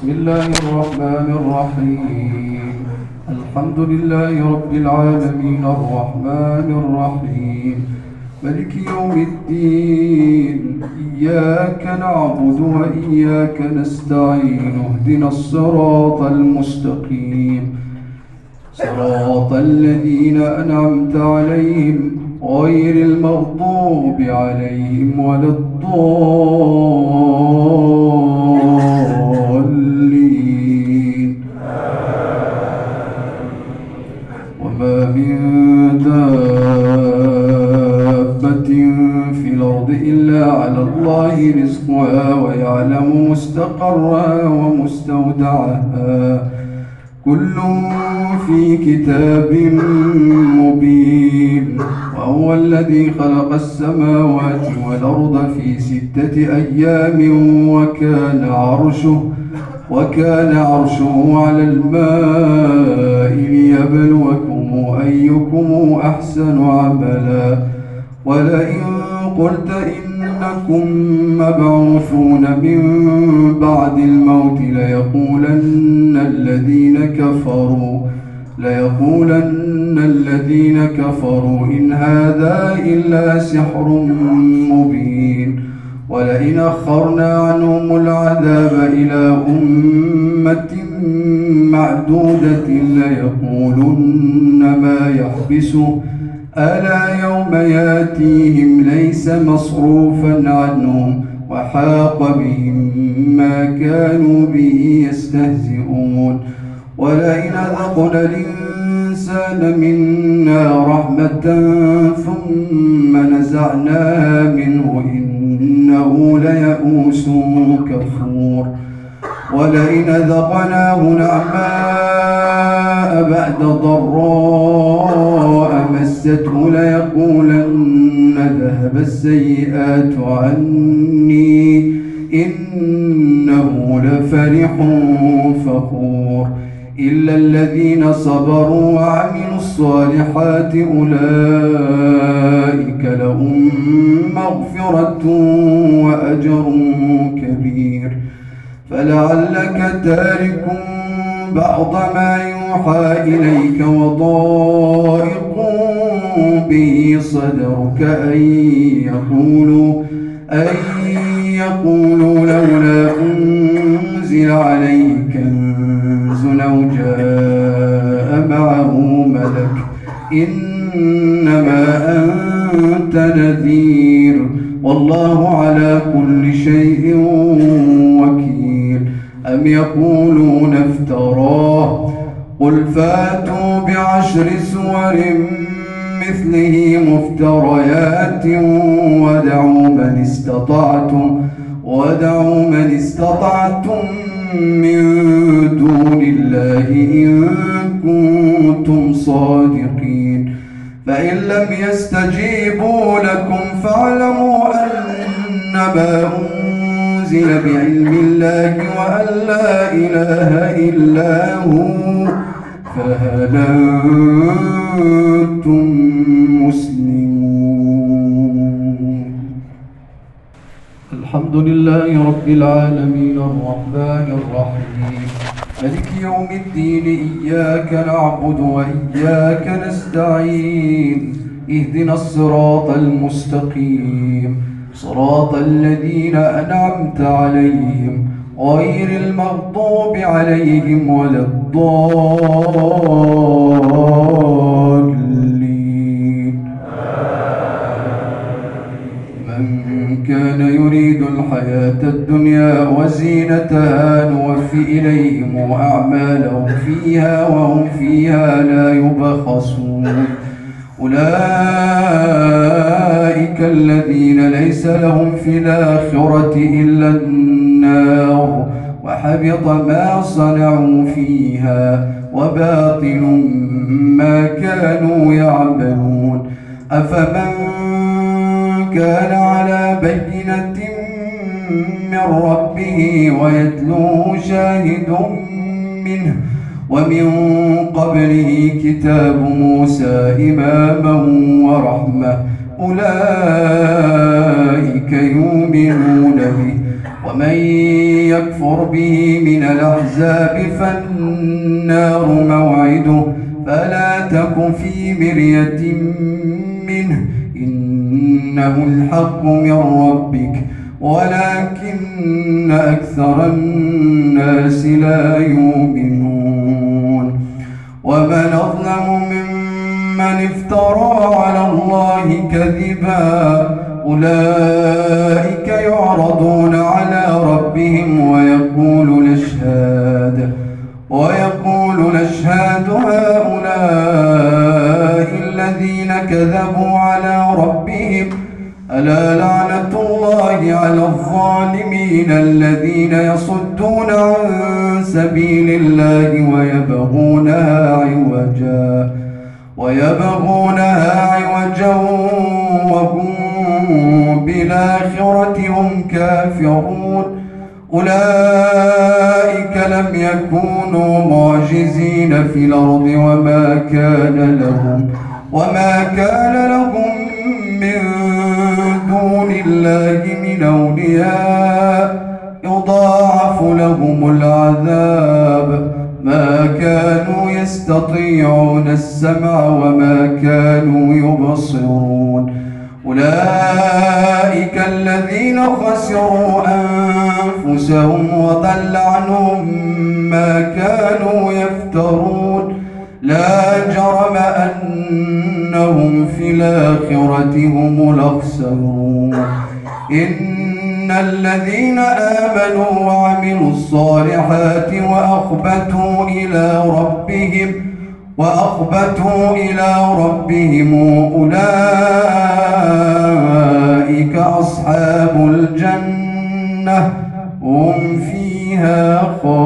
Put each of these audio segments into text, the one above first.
بسم الله الرحمن الرحيم. الحمد لله رب العالمين الرحمن الرحيم ملك يوم الدين. إياك نعبد وإياك نستعين. اهدنا الصراط المستقيم صراط الذين أنعمت عليهم غير المغضوب عليهم ولا الضالين. وما من دابة في الأرض إلا على الله رزقها ويعلم مستقرها ومستودعها كل في كتاب مبين. وهو الذي خلق السماوات والأرض في 6 أيام وكان عرشه على الماء ليبلوكم أيكم أحسن عملا. ولئن قلت إنكم مبعوثون من بعد الموت ليقولن الذين كفروا إن هذا إلا سحر مبين. ولئن أخرنا عنهم العذاب إلى أمة معدودة ليقولن ما يحبسه ألا يوم ياتيهم ليس مصروفا عنهم وحاق بهم ما كانوا به يستهزئون. ولئن أذقنا الإنسان منا رحمة ثم نزعناها منه إنه ليئوس كفور. ولئن أذقناه نعماء بعد ضراء مسته ليقولن ذهب السيئات عني إنه لفرح فخور. إلا الذين صبروا وعملوا الصالحات أولئك لهم مغفرة وأجر كبير. فلعلك تارك بعض ما يوحى إليك وضائق به صدرك أن يقولوا لولا أنزل عليه كنز أو جاء معه ملك إنما أنت نذير والله على كل شيء وكيل. أم يقولون افتراه قل فاتوا ب10 سور مثله مفتريات ودعوا من استطعتم من دون الله إن كنتم صادقين. فإن لم يستجيبوا لكم فاعلموا أنما أنزل بعلم الله وأن لا إله إلا هو فهل أنتم مسلمون. الحمد لله رب العالمين الرحمن الرحيم ملك يوم الدين. إياك نعبد وإياك نستعين. اهدنا الصراط المستقيم صراط الذين أنعمت عليهم غير المغضوب عليهم ولا الضالين. من كان يريد الحياة الدنيا وزينتها نوفي إليهم أعمالهم فيها وهم فيها لا يبخسون. أولئك الذين ليس لهم في الآخرة إلا النار وحبط ما صنعوا فيها وباطل ما كانوا يعملون. أفمن كان على بينة من ربه ويتلوه شاهد منه ومن قبله كتاب موسى إماما ورحمة أولئك يؤمنون به ومن يكفر به من الأحزاب فالنار موعده فلا تك في مرية منه إنه الحق من ربك ولكن أكثر الناس لا يؤمنون ومن أظلم ممن افترى على الله كذبا أولئك يعرضون على ربهم ويقول نشهد هؤلاء الذين كذبوا على ربهم ألا لعنة الله على الظالمين الذين يصدون عن سبيل الله ويبغونها عوجا وهم بالآخرة هم كافرون أولئك لم يكونوا معجزين في الأرض وما كان لهم من دون الله من أولياء يضاعف لهم العذاب ما كانوا يستطيعون السمع وما كانوا يبصرون أولئك الذين خسروا أنفسهم وضل عنهم ما كانوا يفترون لا جرم أنهم في الآخرة هم الأخسرون إن الذين آمنوا وعملوا الصالحات وأخبتوا إلى ربهم أولئك أصحاب الجنة هم فيها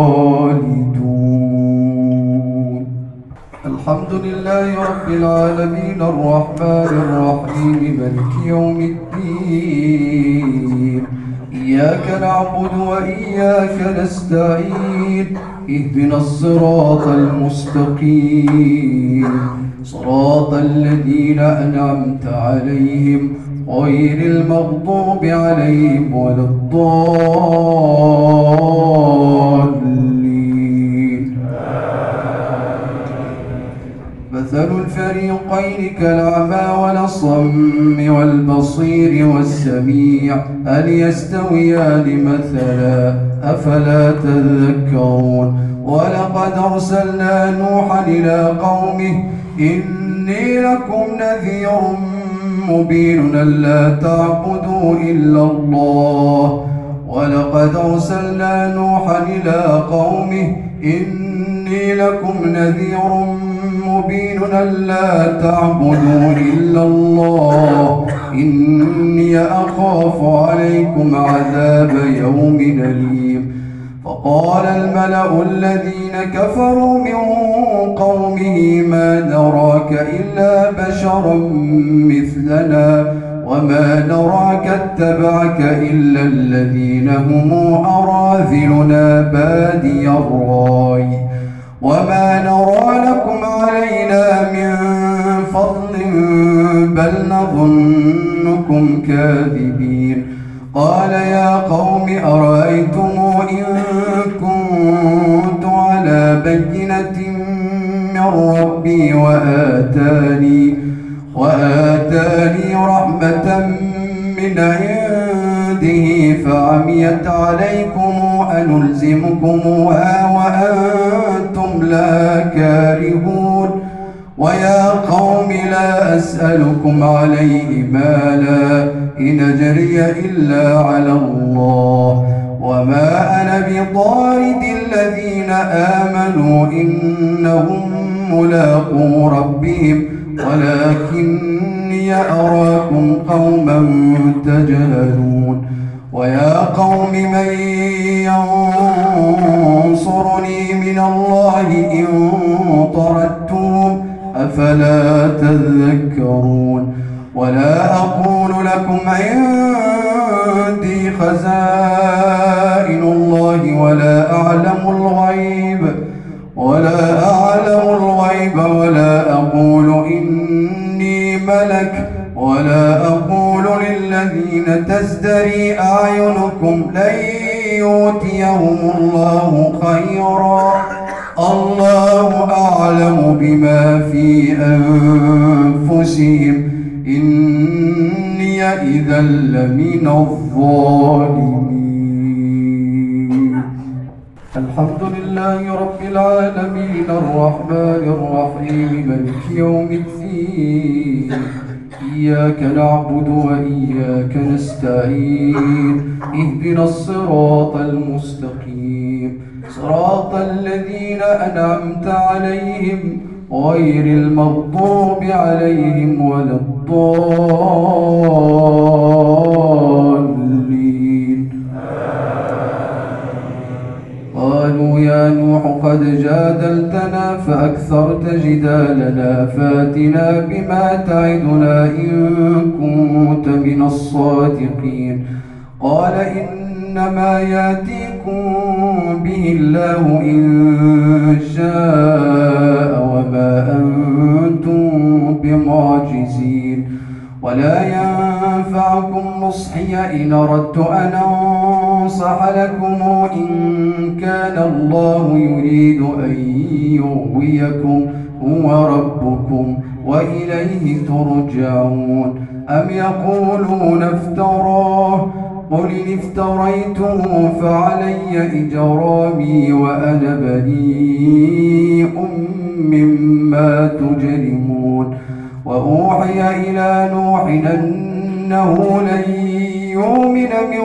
خالدون الحمد لله رب العالمين الرحمن الرحيم مالك يوم الدين إياك نعبد وإياك نستعين اهدنا الصراط المستقيم صراط الذين أنعمت عليهم غير المغضوب عليهم ولا الضالين مثل الفريقين كالأعمى والأصم والبصير والسميع هل يستويان مثلا أفلا تذكرون ولقد أرسلنا نوحا إلى قومه إني لكم نذير مبين ألا تعبدوا إلا الله ولقد أرسلنا نوحا إلى قومه إني لكم نذير مبين ألا تعبدوا إلا الله إني أخاف عليكم عذاب يوم أليم فقال الملأ الذين كفروا من قومه ما نراك إلا بشرا مثلنا وما نراك اتبعك إلا الذين هم أراذلنا بادي الرأي وما نرى لكم علينا من فضل بل نظنكم كاذبين قال يا قوم أرأيتم إن كنت على بينة من ربي وآتاني رحمة من عنده فعميت عليكم أنلزمكموها وأنتم لا كارهون ويا قوم لا أسألكم عليه مالا إن أجري إلا على الله وما أنا بطارد الذين آمنوا إنهم ملاقو ربهم ولكني أراكم قوما تجهلون ويا قوم من ينصرني من الله إن طردتم أفلا تذكرون ولا أقول لكم عندي خزائن الله ولا أعلم الغيب ولا أقول إني ملك ولا أقول للذين تزدري أعينكم لن خيرا. الله أعلم بما في أنفسهم إني إذا لمن الظالمين. الحمد لله رب العالمين الرحمن الرحيم مالك يوم الدين. إياك نعبد وإياك نستعين. اهدنا الصراط المستقيم صراط الذين أنعمت عليهم غير المغضوب عليهم ولا الضالين. قالوا يا نوح قد جادلتنا فأكثرت جدالنا فاتنا بما تعدنا إن كنت من الصادقين. قال إنما ياتيكم به الله إن شاء وما أنتم بمعجزين. ولا ينفعكم نصحي إن أردت أن أنصح لكم إن كان الله يريد أن يغويكم هو ربكم وإليه ترجعون. أم يقولون افتراه قل إن افتريته فعلي إجرامي وأنا بريء مما تجرمون. وأوحي إلى نوح أنه لن يؤمن من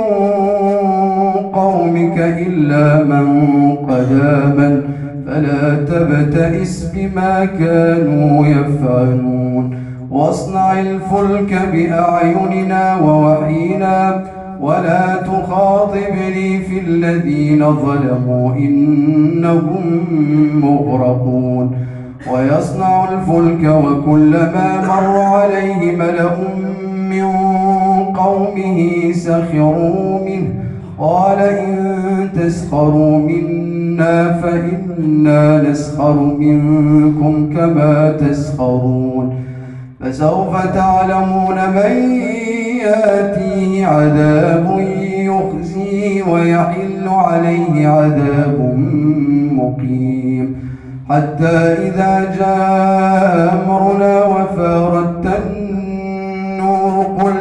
قومك إلا من قد آمن فلا تبتئس بما كانوا يفعلون. واصنع الفلك بأعيننا ووحينا ولا تخاطبني في الذين ظلموا إنهم مغرقون. ويصنع الفلك وكلما مر عليه ملأ من قومه سخروا منه قال إن تسخروا منا فإنا نسخر منكم كما تسخرون. فسوف تعلمون من يأتيه عذاب يخزيه ويحل عليه عذاب مقيم. حتى إذا جاء أمرنا وفارت النور قل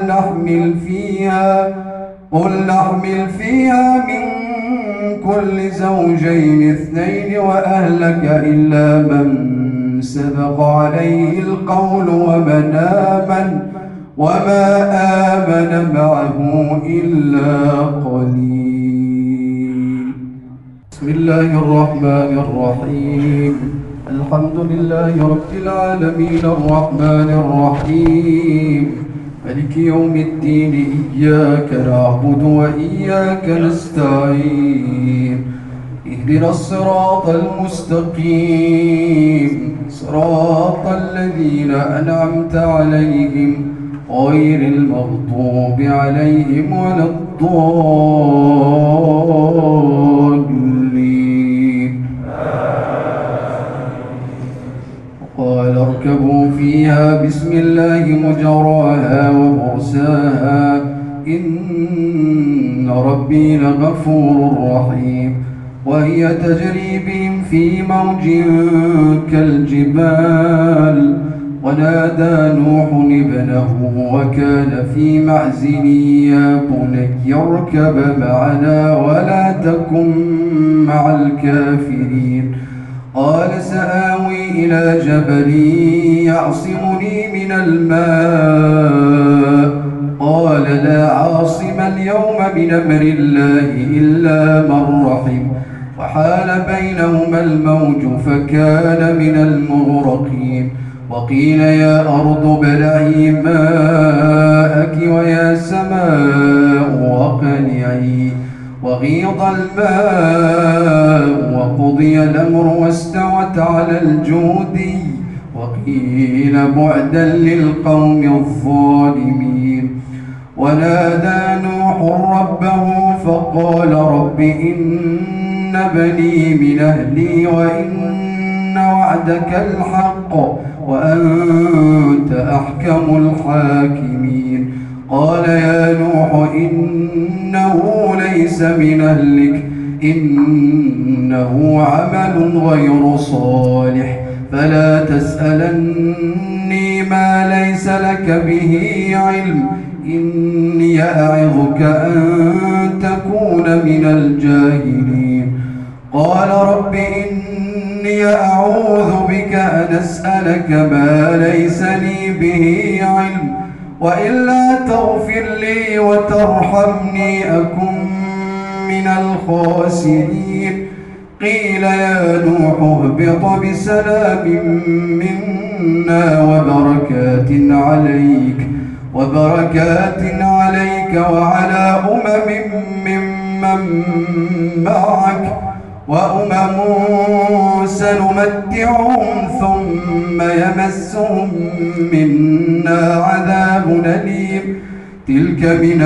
نحمل فيها من كل زوجين اثنين وأهلك إلا من سبق عليه القول وما آمن معه إلا قليل. بسم الله الرحمن الرحيم. الحمد لله رب العالمين الرحمن الرحيم مالك يوم الدين. إياك نعبد وإياك نستعين. اهدنا الصراط المستقيم صراط الذين أنعمت عليهم غير المغضوب عليهم ولا الضالين. قال اركبوا فيها بسم الله مجراها ومرساها إن ربي لغفور رحيم. وهي تجري بهم في موج كالجبال. ونادى نوح ابنه وكان في معزل يا بني اركب معنا ولا تكن مع الكافرين. قال سآوي إلى جبل يعصمني من الماء. قال لا عاصم اليوم من أمر الله إلا من رحم. وحال بينهما الموج فكان من المغرقين. وقيل يا أرض ابلعي ماءك ويا سماء واقلعي. وغيض الماء وقضي الأمر واستوت على الجودي. وقيل بعدا للقوم الظالمين. ونادى نوح ربه فقال رب إن بني من أهلي وإن وعدك الحق وأنت أحكم الحاكمين. قال يا نوح إنه ليس من أهلك إنه عمل غير صالح فلا تسألني ما ليس لك به علم إني أعظك أن تكون من الجاهلين قال رب إني أعوذ بك أن أسألك ما ليس لي به علم وإلا تغفر لي وترحمني أكن من الخاسرين قيل يا نوح اهبط بسلام منا وبركات عليك وعلى ممن معك وأمم سنمتعهم ثم يمسهم منا عذاب أليم تلك من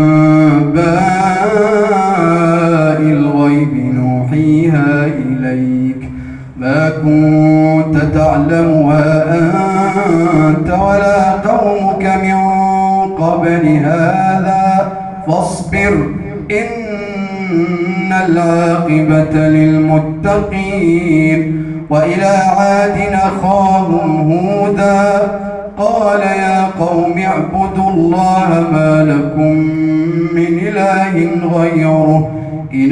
أنباء الغيب نوحيها إليك ما كنت تعلمها أنت ولا قومك من قبل هذا فاصبر إن العاقبة للمتقين وإلى عاد أخاهم هودا قال يا قوم اعبدوا الله ما لكم من إله غيره إن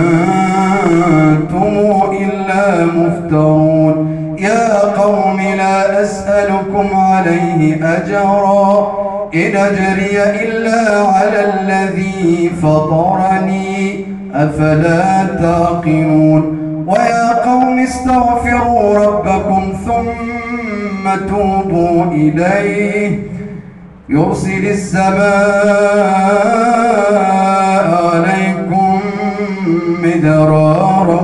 أنتم إلا مفترون يا قوم لا أسألكم عليه أجرا إن أجري إلا على الذي فطرني أفلا تعقلون ويا قوم استغفروا ربكم ثم توبوا إليه يرسل السماء عليكم مدرارا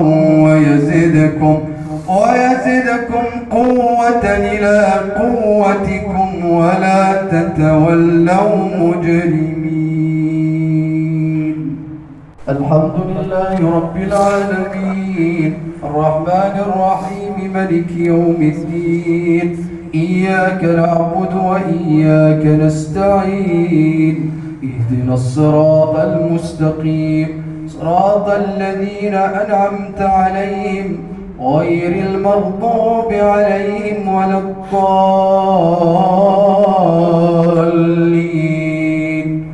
ويزدكم قوة إلى قوتكم ولا تتولوا مجرمين الحمد لله رب العالمين الرحمن الرحيم ملك يوم الدين إياك نعبد وإياك نستعين اهدنا الصراط المستقيم صراط الذين أنعمت عليهم غير المغضوب عليهم ولا الضالين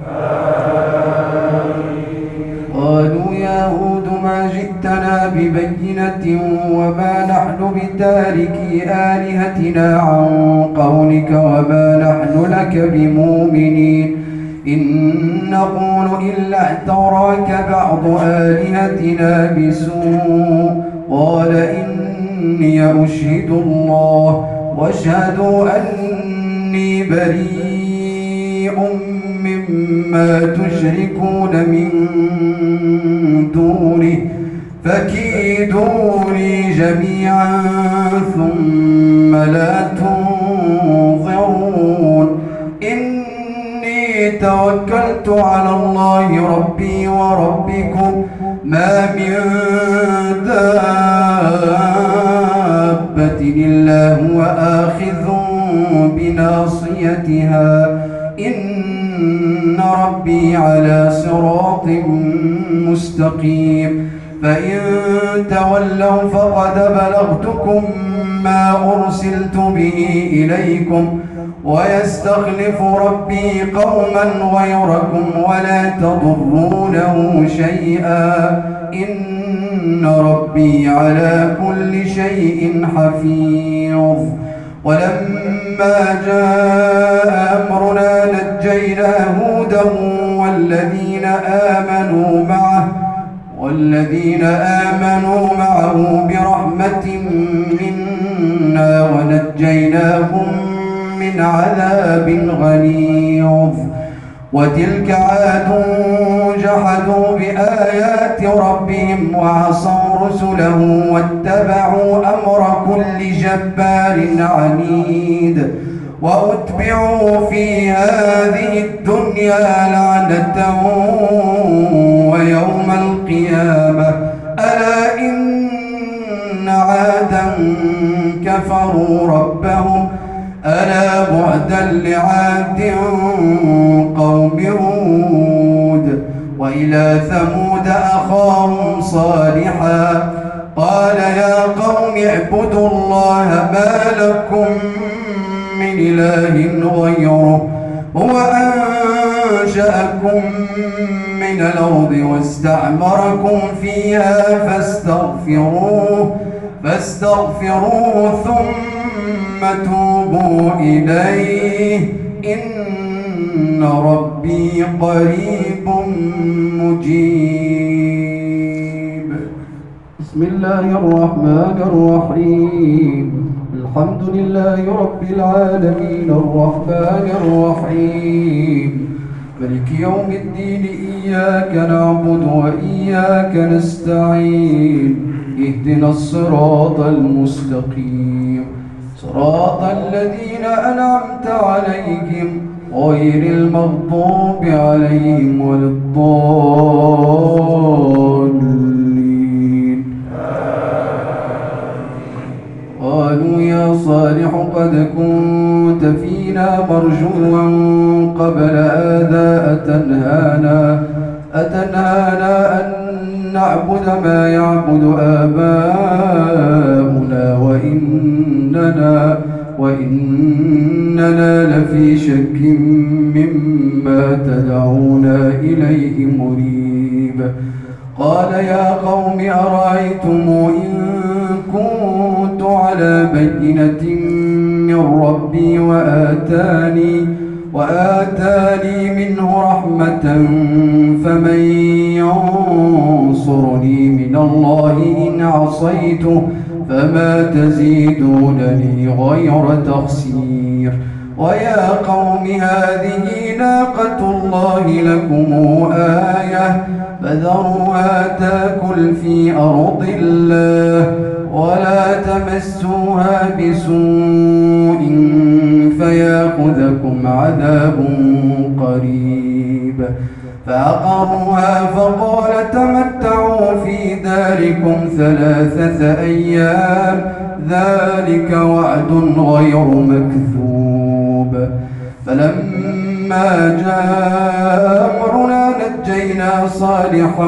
قالوا يا هود ما جئتنا ببينة وما نحن بتاركي آلهتنا عن قولك وما نحن لك بمؤمنين إن نقول إلا اعتراك بعض آلهتنا بسوء قال إني أشهد الله واشهدوا أني بريء مما تشركون من دونه فكيدوني جميعا ثم لا تنظرون إني توكلت على الله ربي وربكم ما من دابة إلا هو آخذ بناصيتها إن ربي على صراط مستقيم فإن تولوا فقد بلغتكم ما أرسلت به إليكم ويستخلف ربي قوما غيركم ولا تضرونه شيئا إن ربي على كل شيء حفيظ ولما جاء أمرنا نجينا هودا والذين آمنوا معه برحمة منا ونجيناهم من عذاب غليظ وتلك عاد جحدوا بآيات ربهم وعصوا رسله واتبعوا أمر كل جبار عنيد وأتبعوا في هذه الدنيا لعنة ويوم القيامة ألا إن عادا كفروا ربهم ألا بعدا لعاد قوم هود وإلى ثمود أخاهم صالحا قال يا قوم اعبدوا الله ما لكم من إله غيره هو أنشأكم من الأرض واستعمركم فيها فاستغفروه ثم توبوا إليه إن ربي قريب مجيب. بسم الله الرحمن الرحيم. الحمد لله رب العالمين الرحمن الرحيم مالك يوم الدين إياك نعبد وإياك نستعين اهدنا الصراط المستقيم صراط الذين أنعمت عليهم غير المغضوب عليهم ولا الضالين. قالوا يا صالح قد كنت فينا مرجوا قبل هذا أتنهانا أن نعبد ما يعبد آباؤنا وإننا لفي شك مما تدعونا إليه مريب. قال يا قوم أرأيتم إن كنت على بينة من ربي وآتاني منه رحمة فمن ينصرني من الله إن عصيته فما تزيدونني غير تخسير. ويا قوم هذه ناقة الله لكم آية فذروها تاكل في أرض الله ولا تمسوها بسوء فيأخذكم عذاب قريب. فعقروها فقال تمتعوا في داركم 3 أيام ذلك وعد غير مكذوب. فلما جاء أمرنا نجينا صالحا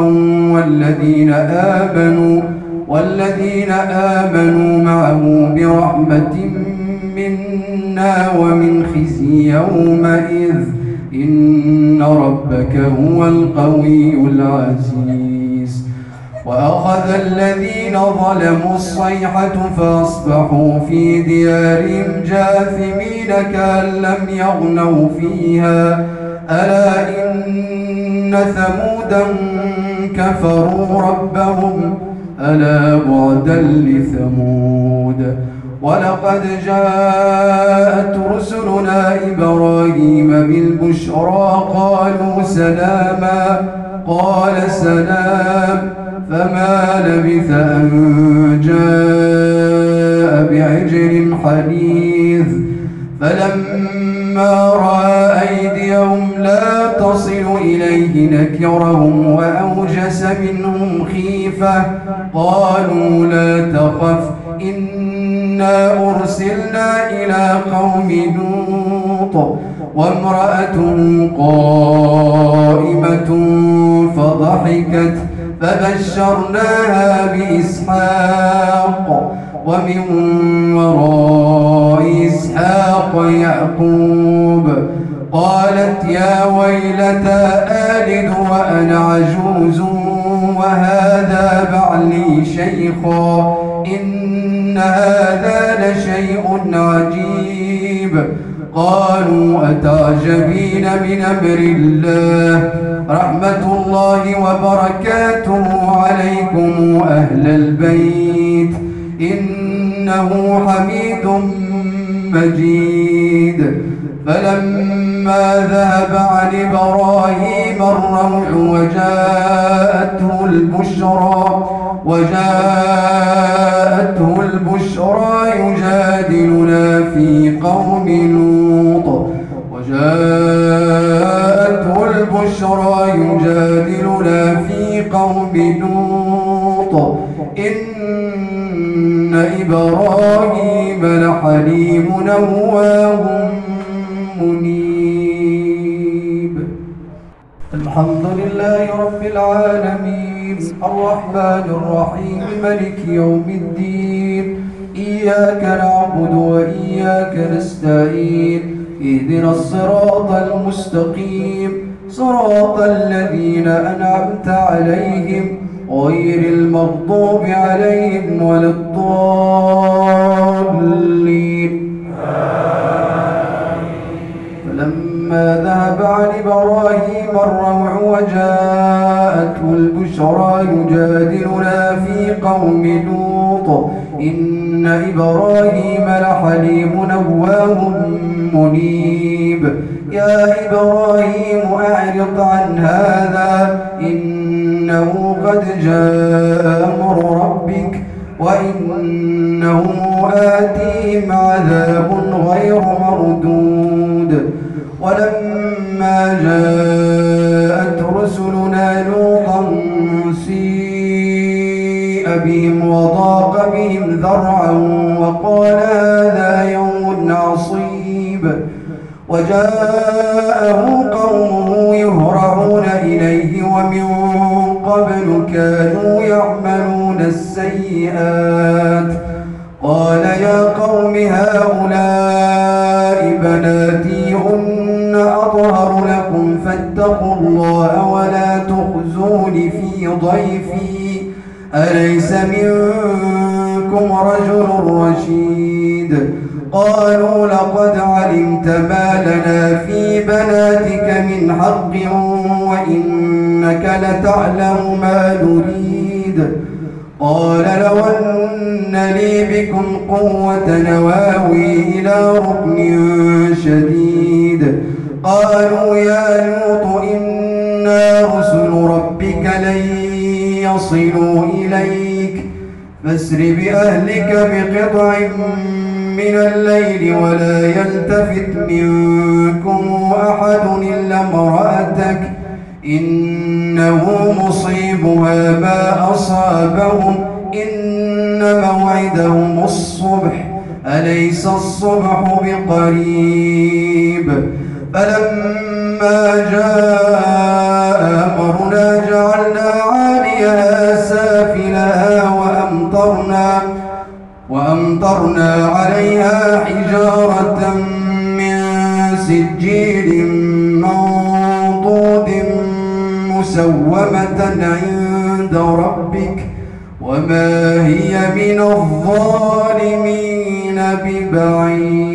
والذين آمنوا معه برحمة منا ومن خزي يومئذ إن ربك هو القوي العزيز. وأخذ الذين ظلموا الصيحة فأصبحوا في ديارهم جاثمين كأن لم يغنوا فيها ألا إن ثمودا كفروا ربهم ألا بعدا لثمود. ولقد جاءت رسلنا إبراهيم بالبشرى قالوا سلاما قال سلام فما لبث أن جاء بعجل حنيذ. فلما رأى أيديهم لا تصل إليه نكرهم وأوجس منهم خيفة قالوا لا تخف إنا أرسلنا إلى قوم لوط وامرأته قائمة فضحكت فبشرناها بإسحاق ومن وراء إسحاق يعقوب. قالت يا ويلتى آلد وأنا عجوز وهذا بعلي شيخا إن هذا لشيء عجيب. قالوا أتعجبين من أمر الله رحمة الله وبركاته عليكم أهل البيت إنه حميد مجيد. فلما ذهب عن إبراهيم الروع وجاءته البشرى يجادلنا في قوم لوط إن إبراهيم لحليم أواه منيب. الحمد لله رب العالمين الرحمن الرحيم ملك يوم الدين إياك نعبد وإياك نستعين اهدنا الصراط المستقيم صراط الذين أنعمت عليهم غير المغضوب عليهم ولا الضالين. فلما ذهب عن إبراهيم الروع وجاءته البشرى يجادلنا في قوم لوط إن إبراهيم لحليم أواه منيب يا إبراهيم أعرض عن هذا إنه قد جاء أمر ربك وإنه آتيهم عذاب غير مردود. ولما جاءت رسلنا لوطا سيء بهم وضاق بهم ذرعا وقال هذا يوم عصيب وجاءه قومه يهرعون إليه ومن قبل كانوا يعملون السيئات قال يا قوم هؤلاء بناتي هن أطهر لكم فاتقوا الله ولا تخزون في ضيفي أليس منكم رجل رشيد قالوا لقد علمت ما لنا في بناتك من حق وإنك لتعلم ما نريد قال لو أن لي بكم قوة نواوي إلى ركن شديد قالوا يا لوط إنا رسل ربك لن يصلوا إليك فاسر بأهلك بقطع من الليل ولا يلتفت منكم أحد إلا امرأتك إنه مصيبها ما أصابهم إن موعدهم الصبح أليس الصبح بقريب. فلما جاء أمرنا جعلنا عاليها سافلها وأمطرنا عليها حجارة من سجيل منضود مسومة عند ربك وما هي من الظالمين ببعيد.